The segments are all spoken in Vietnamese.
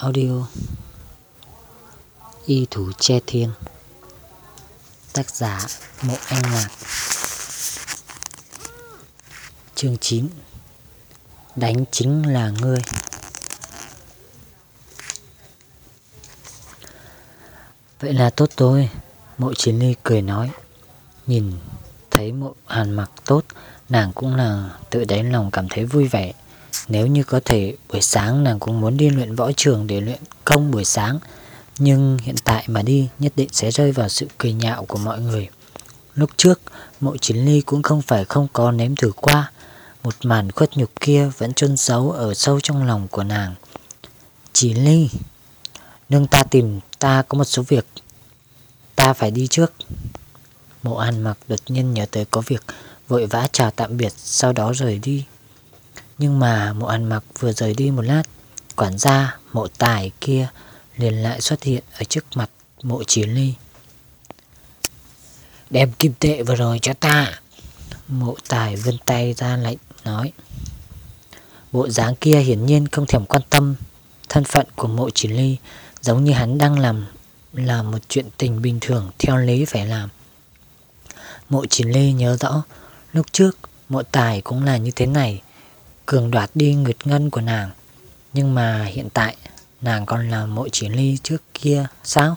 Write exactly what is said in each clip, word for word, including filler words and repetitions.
Audio Y Thú Che Thiên. Tác giả Mộ Anh Lạc. Chương chín. Đánh chính là ngươi. Vậy là tốt rồi, Mộ Chiến Ly cười nói. Nhìn thấy Mộ Hàn Mặc tốt, nàng cũng là tự đáy lòng cảm thấy vui vẻ. Nếu như có thể, buổi sáng nàng cũng muốn đi luyện võ trường để luyện công buổi sáng, nhưng hiện tại mà đi nhất định sẽ rơi vào sự cười nhạo của mọi người. Lúc trước Mộ Chiến Ly cũng không phải không có nếm thử qua, một màn khuất nhục kia vẫn chôn giấu ở sâu trong lòng của nàng. Chiến Ly, nương ta tìm ta có một số việc, ta phải đi trước. Mộ Hàn Mặc đột nhiên nhớ tới có việc, vội vã chào tạm biệt, sau đó rời đi. Nhưng mà Mộ Hàn Mặc vừa rời đi một lát, quản gia Mộ Tài kia liền lại xuất hiện ở trước mặt Mộ Chiến Ly. Đem kim tệ vừa rồi cho ta. Mộ Tài vươn tay ra lệnh nói. Bộ dáng kia hiển nhiên không thèm quan tâm thân phận của Mộ Chiến Ly, giống như hắn đang làm là một chuyện tình bình thường theo lý phải làm. Mộ Chiến Ly nhớ rõ lúc trước Mộ Tài cũng là như thế này, cường đoạt đi nguyệt ngân của nàng. Nhưng mà hiện tại nàng còn là Mộ Chiến Ly trước kia sao?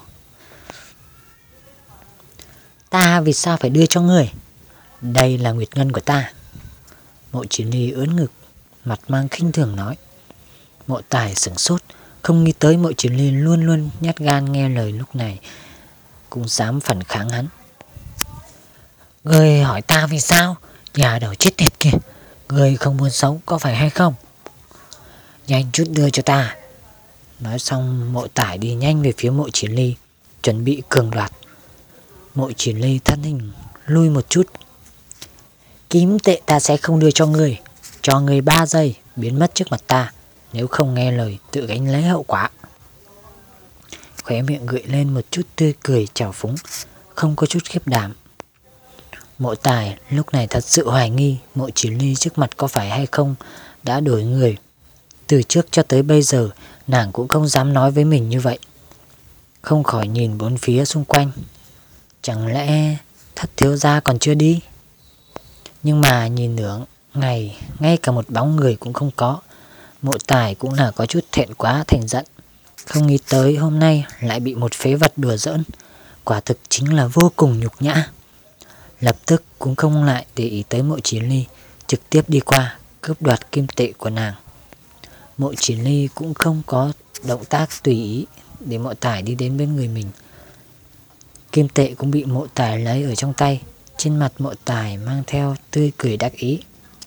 Ta vì sao phải đưa cho người? Đây là nguyệt ngân của ta. Mộ Chiến Ly ưỡn ngực, mặt mang khinh thường nói. Mộ Tài sửng sốt, không nghĩ tới Mộ Chiến Ly luôn luôn nhát gan nghe lời, lúc này cũng dám phản kháng hắn. Người hỏi ta vì sao? Nhà đầu chết tiệt kìa, người không muốn sống có phải hay không? Nhanh chút đưa cho ta. Nói xong Mộ Tài đi nhanh về phía Mộ Chiến Ly, chuẩn bị cường đoạt. Mộ Chiến Ly thân hình lui một chút. Kim tệ ta sẽ không đưa cho người, cho người ba giây biến mất trước mặt ta, nếu không nghe lời tự gánh lấy hậu quả. Khóe miệng gợi lên một chút tươi cười trào phúng, không có chút khiếp đảm. Mộ Tài lúc này thật sự hoài nghi Mộ Chiến Ly trước mặt có phải hay không đã đổi người. Từ trước cho tới bây giờ nàng cũng không dám nói với mình như vậy. Không khỏi nhìn bốn phía xung quanh. Chẳng lẽ Thất thiếu gia còn chưa đi? Nhưng mà nhìn nửa ngày, ngay cả một bóng người cũng không có. Mộ Tài cũng là có chút thẹn quá thành giận. Không nghĩ tới hôm nay lại bị một phế vật đùa giỡn, quả thực chính là vô cùng nhục nhã. Lập tức cũng không lại để ý tới Mộ Chiến Ly, trực tiếp đi qua cướp đoạt kim tệ của nàng. Mộ Chiến Ly cũng không có động tác tùy ý để Mộ Tài đi đến bên người mình. Kim tệ cũng bị Mộ Tài lấy ở trong tay. Trên mặt Mộ Tài mang theo tươi cười đắc ý.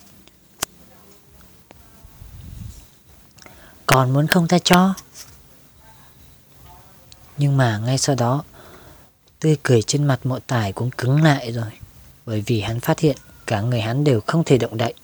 Còn muốn không ta cho? Nhưng mà ngay sau đó tươi cười trên mặt Mộ Tài cũng cứng lại rồi, bởi vì hắn phát hiện cả người hắn đều không thể động đậy.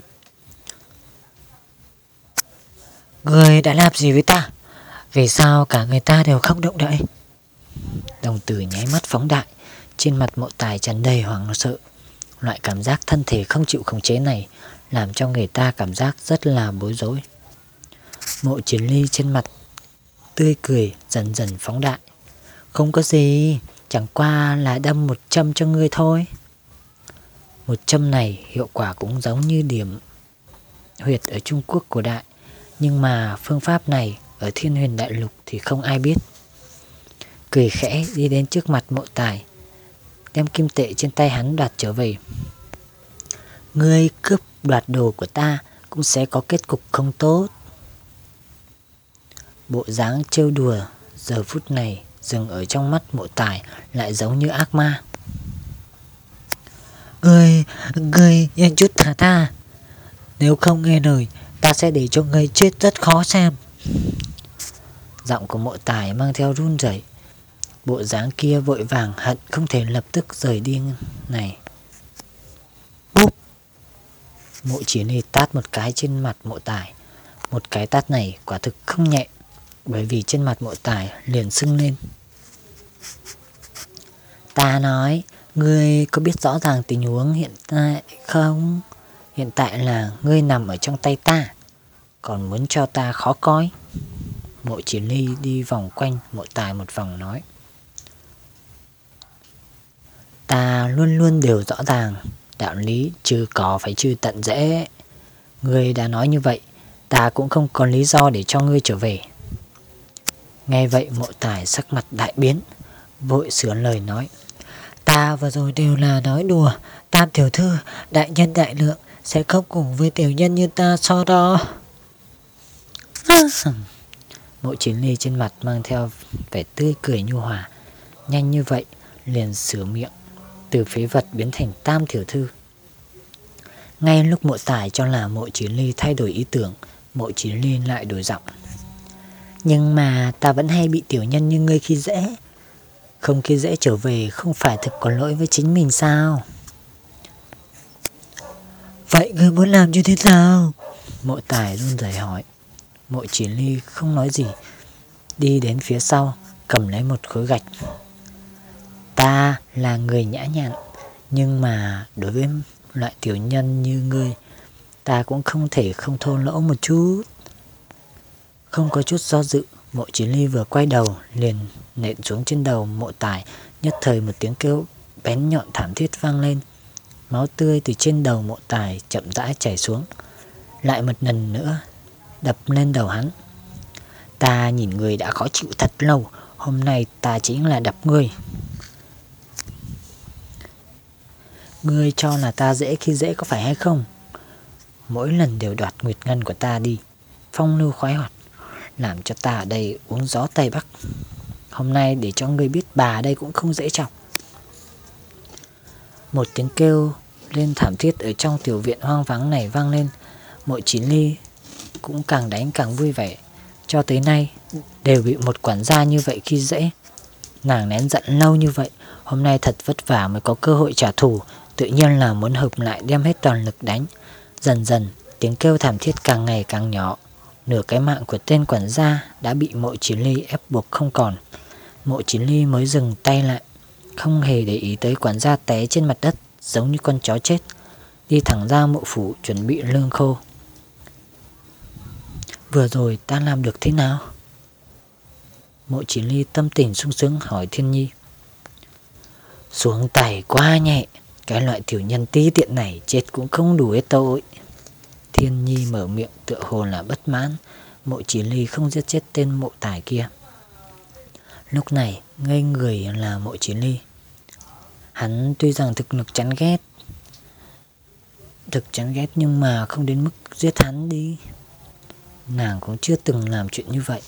Người đã làm gì với ta? Vì sao cả người ta đều không động đậy? Đồng tử nháy mắt phóng đại, trên mặt Mộ Tài tràn đầy hoảng sợ. Loại cảm giác thân thể không chịu khống chế này làm cho người ta cảm giác rất là bối rối. Mộ Chiến Ly trên mặt tươi cười dần dần phóng đại. Không có gì, chẳng qua là đâm một châm cho ngươi thôi. Một châm này hiệu quả cũng giống như điểm huyệt ở Trung Quốc cổ đại, nhưng mà phương pháp này ở Thiên Huyền Đại Lục thì không ai biết. Cười khẽ đi đến trước mặt Mộ Tài, đem kim tệ trên tay hắn đoạt trở về. Ngươi cướp đoạt đồ của ta cũng sẽ có kết cục không tốt. Bộ dáng trêu đùa giờ phút này dừng ở trong mắt Mộ Tài lại giống như ác ma. Ngươi, ngươi nhanh chút thả ta. Nếu không nghe lời, ta sẽ để cho ngươi chết rất khó xem. Giọng của Mộ Tài mang theo run rẩy. Bộ dáng kia vội vàng hận không thể lập tức rời đi này. Bốp! Mộ Chiến Ly tát một cái trên mặt Mộ Tài. Một cái tát này quả thực không nhẹ, bởi vì trên mặt Mộ Tài liền sưng lên. Ta nói, ngươi có biết rõ ràng tình huống hiện tại không? Hiện tại là ngươi nằm ở trong tay ta, còn muốn cho ta khó coi. Mộ Chiến Ly đi vòng quanh Mộ Tài một vòng nói: Ta luôn luôn đều rõ ràng, đạo lý trừ có phải trừ tận dễ. Ngươi đã nói như vậy, ta cũng không có lý do để cho ngươi trở về. Nghe vậy Mộ Tài sắc mặt đại biến, vội sửa lời nói: Ta vừa rồi đều là nói đùa, Tam tiểu thư đại nhân đại lượng sẽ không cùng với tiểu nhân như ta so đo. Mộ Chiến Ly trên mặt mang theo vẻ tươi cười nhu hòa, nhanh như vậy liền sửa miệng từ phế vật biến thành Tam tiểu thư. Ngay lúc Mộ Tài cho là Mộ Chiến Ly thay đổi ý tưởng, Mộ Chiến Ly lại đổi giọng: Nhưng mà ta vẫn hay bị tiểu nhân như ngươi khi dễ. Không khi dễ trở về không phải thực có lỗi với chính mình sao? Vậy ngươi muốn làm như thế nào? Mộ Tài run rẩy hỏi. Mộ Chiến Ly không nói gì, đi đến phía sau cầm lấy một khối gạch. Ta là người nhã nhặn, nhưng mà đối với loại tiểu nhân như ngươi, ta cũng không thể không thô lỗ một chút. Không có chút do dự, Mộ Chiến Ly vừa quay đầu liền nện xuống trên đầu Mộ Tài. Nhất thời một tiếng kêu bén nhọn thảm thiết vang lên. Máu tươi từ trên đầu Mộ Tài chậm rãi chảy xuống, lại một lần nữa đập lên đầu hắn. Ta nhìn người đã khó chịu thật lâu, hôm nay ta chính là đập ngươi. Ngươi cho là ta dễ khi dễ có phải hay không? Mỗi lần đều đoạt nguyệt ngân của ta đi, phong lưu khoái hoạt, làm cho ta ở đây uống gió Tây Bắc. Hôm nay để cho ngươi biết bà đây cũng không dễ chọc. Một tiếng kêu lên thảm thiết ở trong tiểu viện hoang vắng này vang lên. Mộ Chiến Ly cũng càng đánh càng vui vẻ. Cho tới nay đều bị một quản gia như vậy khi dễ. Nàng nén giận lâu như vậy, hôm nay thật vất vả mới có cơ hội trả thù, tự nhiên là muốn hợp lại đem hết toàn lực đánh. Dần dần tiếng kêu thảm thiết càng ngày càng nhỏ. Nửa cái mạng của tên quản gia đã bị Mộ Chiến Ly ép buộc không còn. Mộ Chiến Ly mới dừng tay lại, không hề để ý tới quản gia té trên mặt đất giống như con chó chết, đi thẳng ra mộ phủ chuẩn bị lương khô. Vừa rồi ta làm được thế nào? Mộ Chiến Ly tâm tình sung sướng hỏi Thiên Nhi. Xuống tay quá nhẹ, cái loại tiểu nhân tí tiện này chết cũng không đủ hết tội. Thiên Nhi mở miệng tựa hồ là bất mãn Mộ Chiến Ly không giết chết tên Mộ Tài kia. Lúc này ngây người là Mộ Chiến Ly. Hắn tuy rằng thực lực chán ghét Thực chán ghét nhưng mà không đến mức giết hắn đi. Nàng cũng chưa từng làm chuyện như vậy.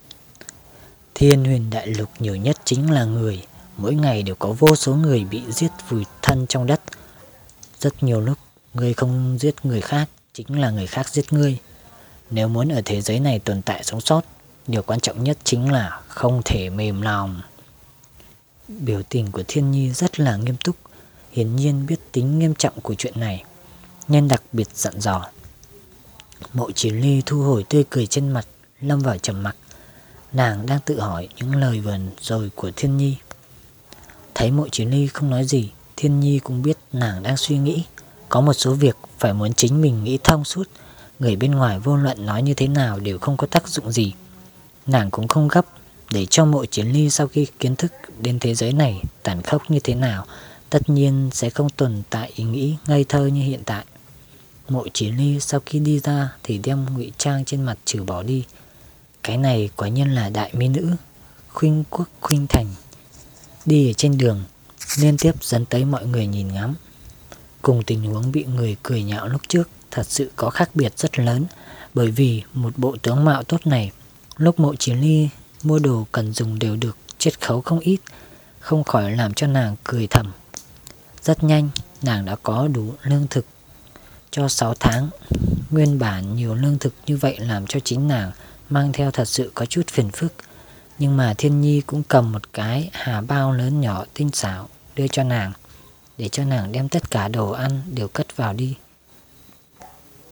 Thiên Huyền Đại Lục nhiều nhất chính là người. Mỗi ngày đều có vô số người bị giết vùi thân trong đất. Rất nhiều lúc ngươi không giết người khác, chính là người khác giết ngươi. Nếu muốn ở thế giới này tồn tại sống sót, điều quan trọng nhất chính là không thể mềm lòng. Biểu tình của Thiên Nhi rất là nghiêm túc, hiển nhiên biết tính nghiêm trọng của chuyện này, nên đặc biệt dặn dò. Mộ Chiến Ly thu hồi tươi cười trên mặt, lâm vào trầm mặc. Nàng đang tự hỏi những lời vừa rồi của Thiên Nhi. Thấy Mộ Chiến Ly không nói gì, Thiên Nhi cũng biết nàng đang suy nghĩ. Có một số việc phải muốn chính mình nghĩ thông suốt, người bên ngoài vô luận nói như thế nào đều không có tác dụng gì. Nàng cũng không gấp để cho Mộ Chiến Ly sau khi kiến thức đến thế giới này tàn khốc như thế nào, tất nhiên sẽ không tồn tại ý nghĩ ngây thơ như hiện tại. Mộ Chiến Ly sau khi đi ra thì đem ngụy trang trên mặt trừ bỏ đi. Cái này quả nhiên là đại mỹ nữ, khuynh quốc khuynh thành. Đi ở trên đường, liên tiếp dẫn tới mọi người nhìn ngắm. Cùng tình huống bị người cười nhạo lúc trước thật sự có khác biệt rất lớn. Bởi vì một bộ tướng mạo tốt này, lúc Mộ Chiến Ly mua đồ cần dùng đều được chiết khấu không ít, không khỏi làm cho nàng cười thầm. Rất nhanh, nàng đã có đủ lương thực cho sáu tháng. Nguyên bản nhiều lương thực như vậy làm cho chính nàng mang theo thật sự có chút phiền phức. Nhưng mà Thiên Nhi cũng cầm một cái hà bao lớn nhỏ tinh xảo đưa cho nàng, để cho nàng đem tất cả đồ ăn đều cất vào đi.